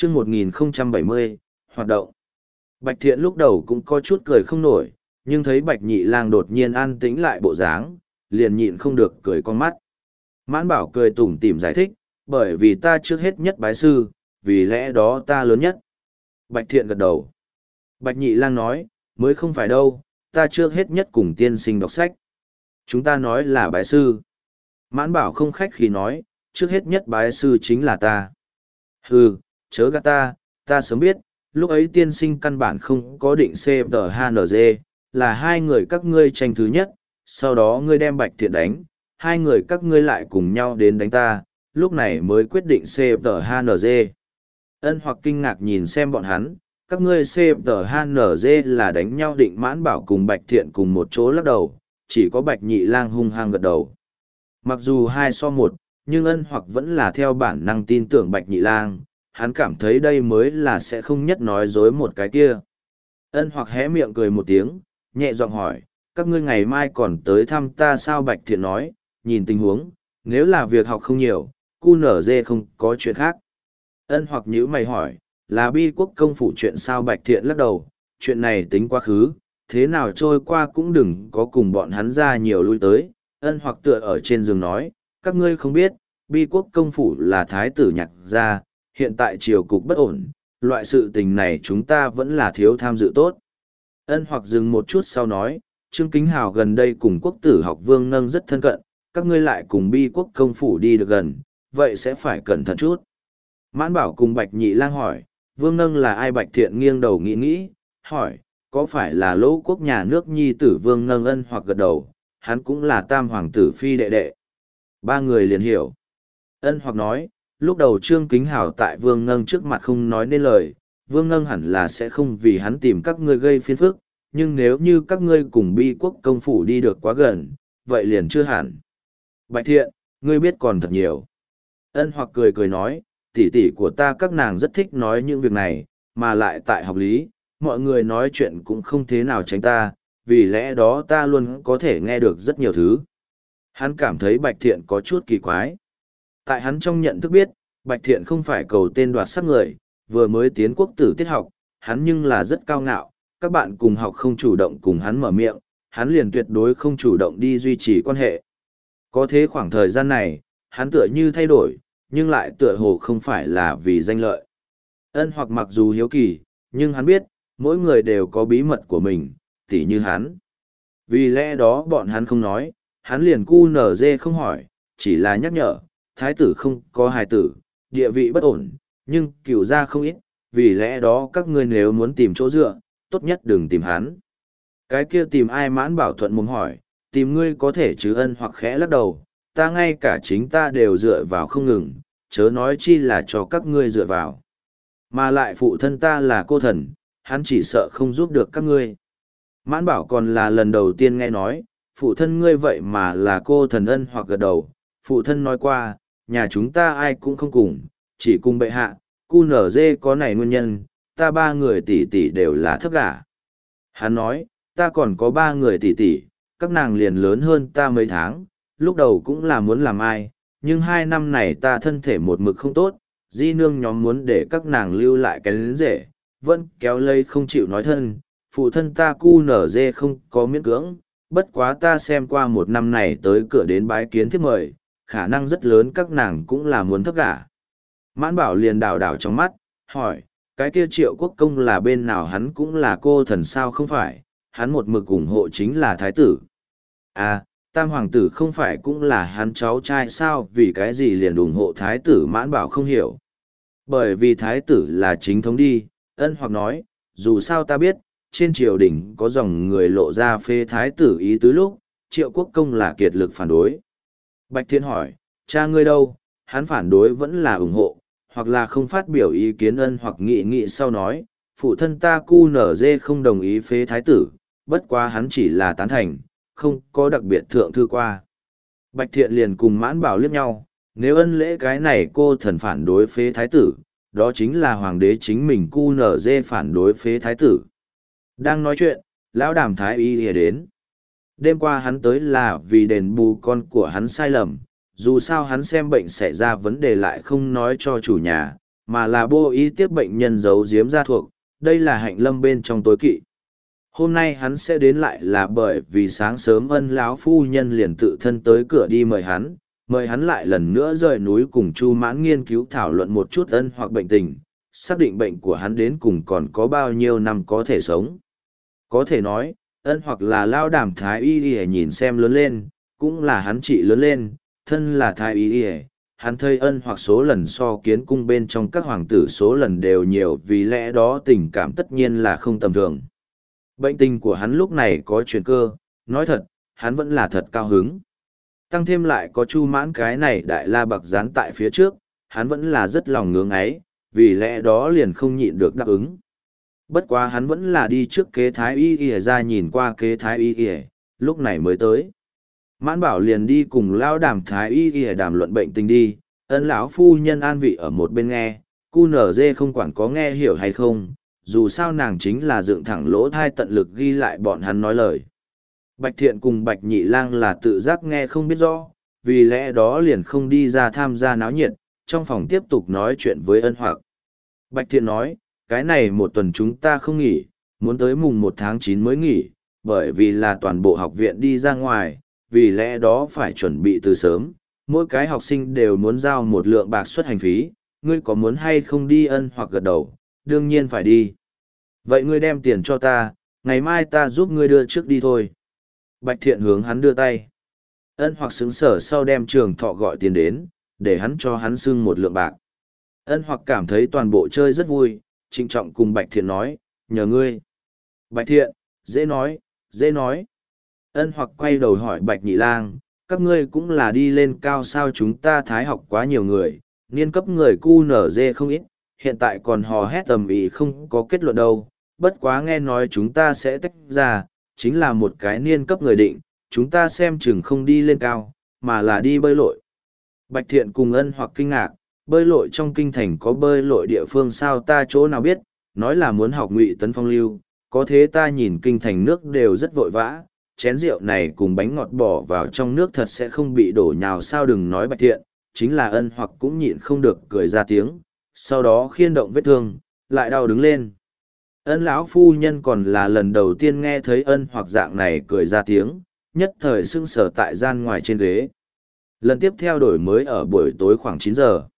chương 1070, hoạt động. Bạch Thiện lúc đầu cũng có chút cười không nổi, nhưng thấy Bạch Nhị Lang đột nhiên an tĩnh lại bộ dáng, liền nhịn không được cười con mắt. Mãn Bảo cười tủm tỉm giải thích, bởi vì ta trước hết nhất bái sư, vì lẽ đó ta lớn nhất. Bạch Thiện gật đầu. Bạch Nhị Lang nói, mới không phải đâu, ta trước hết nhất cùng tiên sinh đọc sách. Chúng ta nói là bái sư. Mãn Bảo không khách khí nói, trước hết nhất bái sư chính là ta. Hừ, chớ gạt ta sớm biết, lúc ấy tiên sinh căn bản không có định CFHNG, là hai người các ngươi tranh thứ nhất, sau đó ngươi đem Bạch Thiện đánh, hai người các ngươi lại cùng nhau đến đánh ta, lúc này mới quyết định CFHNG. Ân Hoặc kinh ngạc nhìn xem bọn hắn, các ngươi CFHNG là đánh nhau định. Mãn Bảo cùng Bạch Thiện cùng một chỗ lắc đầu, chỉ có Bạch Nhị Lang hung hăng gật đầu. Mặc dù 2-1, nhưng Ân Hoặc vẫn là theo bản năng tin tưởng Bạch Nhị Lang, hắn cảm thấy đây mới là sẽ không nhất nói dối một cái kia. Ân Hoặc hé miệng cười một tiếng, nhẹ giọng hỏi, các ngươi ngày mai còn tới thăm ta sao? Bạch Thiện nói, nhìn tình huống, nếu là việc học không nhiều, cu nở dê không có chuyện khác. Ân Hoặc nhíu mày hỏi, là Bi Quốc công phủ chuyện sao? Bạch Thiện lắc đầu, chuyện này tính quá khứ, thế nào trôi qua cũng đừng có cùng bọn hắn ra nhiều lui tới. Ân Hoặc tựa ở trên giường nói, các ngươi không biết, Bi Quốc công phủ là thái tử Nhạc gia, hiện tại triều cục bất ổn, loại sự tình này chúng ta vẫn là thiếu tham dự tốt. Ân Hoặc dừng một chút sau nói, Trương Kính Hào gần đây cùng quốc tử học Vương Nâng rất thân cận, các ngươi lại cùng Bi Quốc công phủ đi được gần, vậy sẽ phải cẩn thận chút. Mãn Bảo cùng Bạch Nhị Lang hỏi, Vương Nâng là ai? Bạch Thiện nghiêng đầu nghĩ, hỏi, có phải là Lỗ quốc nhà nước nhi tử Vương Nâng? Ân Hoặc gật đầu, hắn cũng là tam hoàng tử phi đệ đệ. Ba người liền hiểu. Ân Hoặc nói, lúc đầu Trương Kính Hào tại Vương Nâng trước mặt không nói nên lời, Vương Nâng hẳn là sẽ không vì hắn tìm các ngươi gây phiền phức, nhưng nếu như các ngươi cùng Bi Quốc công phủ đi được quá gần, vậy liền chưa hẳn. Bạch Thiện, ngươi biết còn thật nhiều. Ân Hoặc cười nói, tỷ tỷ của ta các nàng rất thích nói những việc này, mà lại tại học lý, mọi người nói chuyện cũng không thế nào tránh ta, vì lẽ đó ta luôn có thể nghe được rất nhiều thứ. Hắn cảm thấy Bạch Thiện có chút kỳ quái. Tại hắn trong nhận thức biết, Bạch Thiện không phải cầu tên đoạt sắc người, vừa mới tiến quốc tử tiết học, hắn nhưng là rất cao ngạo, các bạn cùng học không chủ động cùng hắn mở miệng, hắn liền tuyệt đối không chủ động đi duy trì quan hệ. Có thế khoảng thời gian này, hắn tựa như thay đổi, nhưng lại tựa hồ không phải là vì danh lợi. Ân Hoặc mặc dù hiếu kỳ, nhưng hắn biết, mỗi người đều có bí mật của mình, tỉ như hắn. Vì lẽ đó bọn hắn không nói, hắn liền cu nở dê không hỏi, chỉ là nhắc nhở, thái tử không có hài tử, địa vị bất ổn, nhưng cửu gia không ít, vì lẽ đó các ngươi nếu muốn tìm chỗ dựa, tốt nhất đừng tìm hắn. Cái kia tìm ai? Mãn Bảo thuận mồm hỏi, tìm ngươi có thể chứ? Ân Hoặc khẽ lắc đầu, ta ngay cả chính ta đều dựa vào không ngừng, chớ nói chi là cho các ngươi dựa vào. Mà lại phụ thân ta là cô thần, hắn chỉ sợ không giúp được các ngươi. Mãn Bảo còn là lần đầu tiên nghe nói, phụ thân ngươi vậy mà là cô thần. Ân Hoặc gật đầu, phụ thân nói qua, nhà chúng ta ai cũng không cùng, chỉ cùng bệ hạ, cu nở dê có này nguyên nhân, ta ba người tỷ tỷ đều là thấp gả. Hắn nói, ta còn có ba người tỷ tỷ, các nàng liền lớn hơn ta mấy tháng, lúc đầu cũng là muốn làm ai, nhưng 2 năm này ta thân thể một mực không tốt, di nương nhóm muốn để các nàng lưu lại cái lớn rể, vẫn kéo lây không chịu nói thân, phụ thân ta cu nở dê không có miễn cưỡng, bất quá ta xem qua 1 năm này tới cửa đến bái kiến thiếp mời, khả năng rất lớn các nàng cũng là muốn thấp gả. Mãn Bảo liền đảo đảo trong mắt, hỏi, cái kia Triệu Quốc công là bên nào? Hắn cũng là cô thần sao? Không phải, hắn một mực ủng hộ chính là thái tử. À, tam hoàng tử không phải cũng là hắn cháu trai sao? Vì cái gì liền ủng hộ thái tử? Mãn Bảo không hiểu. Bởi vì thái tử là chính thống đi. Ân Hoặc nói, dù sao ta biết, trên triều đình có dòng người lộ ra phê thái tử ý tứ lúc, Triệu Quốc công là kiệt lực phản đối. Bạch Thiện hỏi, cha ngươi đâu? Hắn phản đối vẫn là ủng hộ, hoặc là không phát biểu ý kiến? Ân Hoặc nghĩ sau nói, phụ thân ta cu nở dê không đồng ý phế thái tử, bất quá hắn chỉ là tán thành, không có đặc biệt thượng thư qua. Bạch Thiện liền cùng Mãn Bảo liếc nhau, nếu Ân Lễ cái này cô thần phản đối phế thái tử, đó chính là hoàng đế chính mình cu nở dê phản đối phế thái tử. Đang nói chuyện, lão Đàm thái y lìa đến. Đêm qua hắn tới là vì đền bù con của hắn sai lầm, dù sao hắn xem bệnh xảy ra vấn đề lại không nói cho chủ nhà, mà là bô y tiếp bệnh nhân giấu giếm ra thuộc, đây là hạnh lâm bên trong tối kỵ. Hôm nay hắn sẽ đến lại là bởi vì sáng sớm ân lão phu nhân liền tự thân tới cửa đi mời hắn lại lần nữa rời núi cùng Chu Mãn nghiên cứu thảo luận một chút ân hoặc bệnh tình, xác định bệnh của hắn đến cùng còn có bao nhiêu năm có thể sống. Có thể nói, ân hoặc là lao đàm thái y y nhìn xem lớn lên, cũng là hắn trị lớn lên, thân là thái y y, hắn thấy ân hoặc số lần so kiến cung bên trong các hoàng tử số lần đều nhiều, vì lẽ đó tình cảm tất nhiên là không tầm thường. Bệnh tình của hắn lúc này có chuyển cơ, nói thật, hắn vẫn là thật cao hứng. Tăng thêm lại có Chu Mãn cái này đại la bạc dán tại phía trước, hắn vẫn là rất lòng ngưỡng ấy, vì lẽ đó liền không nhịn được đáp ứng. Bất quá hắn vẫn là đi trước kế thái y y ra nhìn qua kế thái y y, lúc này mới tới. Mãn Bảo liền đi cùng lao đàm thái y y đàm luận bệnh tình đi, ân lão phu nhân an vị ở một bên nghe, cu nở dê không quản có nghe hiểu hay không, dù sao nàng chính là dựng thẳng lỗ thai tận lực ghi lại bọn hắn nói lời. Bạch Thiện cùng Bạch Nhị Lang là tự giác nghe không biết rõ, vì lẽ đó liền không đi ra tham gia náo nhiệt, trong phòng tiếp tục nói chuyện với ân hoặc. Bạch Thiện nói, cái này một tuần chúng ta không nghỉ, muốn tới mùng 1 tháng 9 mới nghỉ, bởi vì là toàn bộ học viện đi ra ngoài, vì lẽ đó phải chuẩn bị từ sớm, mỗi cái học sinh đều muốn giao một lượng bạc suất hành phí, ngươi có muốn hay không đi? Ân hoặc gật đầu, đương nhiên phải đi. Vậy ngươi đem tiền cho ta, ngày mai ta giúp ngươi đưa trước đi thôi. Bạch Thiện hướng hắn đưa tay. Ân hoặc xứng sở sau đem Trường Thọ gọi tiền đến, để hắn cho hắn xưng một lượng bạc. Ân hoặc cảm thấy toàn bộ chơi rất vui, trịnh trọng cùng Bạch Thiện nói, nhờ ngươi. Bạch Thiện, dễ nói, dễ nói. Ân hoặc quay đầu hỏi Bạch Nhị Lang, các ngươi cũng là đi lên cao sao? Chúng ta thái học quá nhiều người, niên cấp người cu nở dê không ít, hiện tại còn hò hét tầm ý không có kết luận đâu, bất quá nghe nói chúng ta sẽ tách ra, chính là một cái niên cấp người định, chúng ta xem chừng không đi lên cao, mà là đi bơi lội. Bạch Thiện cùng Ân hoặc kinh ngạc, bơi lội trong kinh thành có bơi lội địa phương sao? Ta chỗ nào biết, nói là muốn học Ngụy Tấn phong lưu, có thế ta nhìn kinh thành nước đều rất vội vã, chén rượu này cùng bánh ngọt bỏ vào trong nước thật sẽ không bị đổ nhào sao? Đừng nói Bạch Thiện, chính là Ân hoặc cũng nhịn không được cười ra tiếng, sau đó khiên động vết thương, lại đau đứng lên. Ân lão phu nhân còn là lần đầu tiên nghe thấy Ân hoặc dạng này cười ra tiếng, nhất thời sưng sờ tại gian ngoài trên ghế. Lần tiếp theo đổi mới ở buổi tối khoảng 9 giờ.